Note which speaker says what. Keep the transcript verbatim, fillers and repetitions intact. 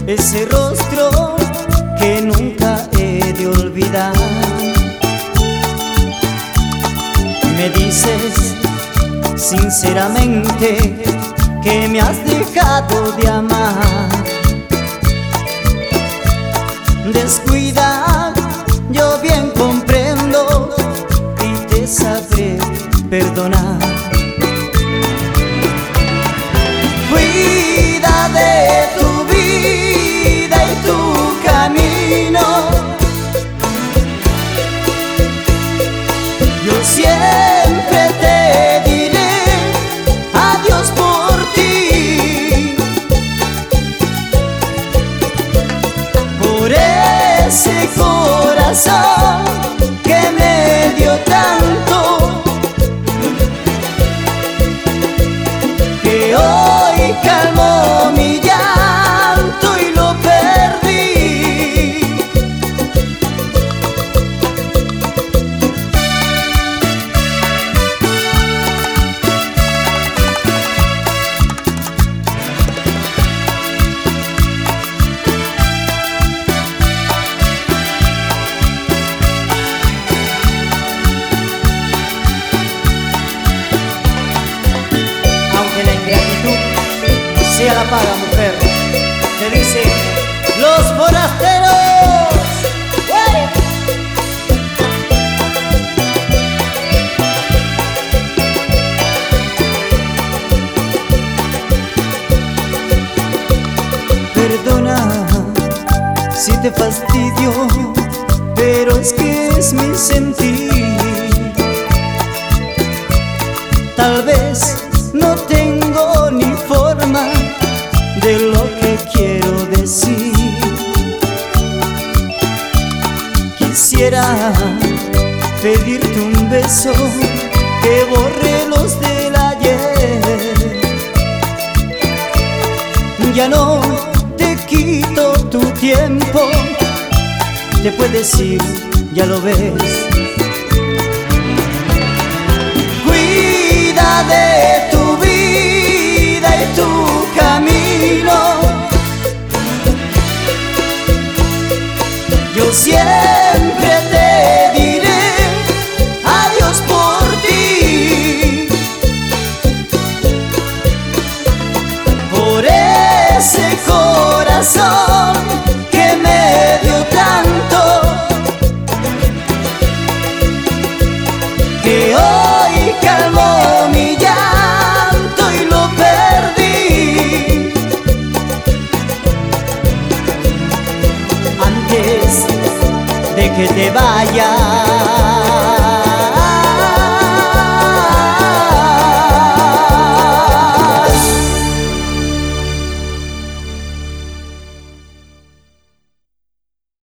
Speaker 1: ese rostro que nunca he de olvidar. Me dices sinceramente que me has dejado de amar. Descuida, yo bien comprendo y te sabré perdonar. Cuida de tu vida y tu camino. Yo siempre te diré adiós por ti, por ese corazón que me dio tanto, que hoy calmó mi llanto y lo perdí. Aunque la ingratitud sea la paga, mujer, te dicen los forasteros. ¡Uy! Perdona si te fastidio, pero es que es mi sentir. Tal vez no tengo ni forma de lo que quiero decir. Quisiera pedirte un beso que borre los del ayer. Ya no te quito tu tiempo, te puedes ir, ya lo ves.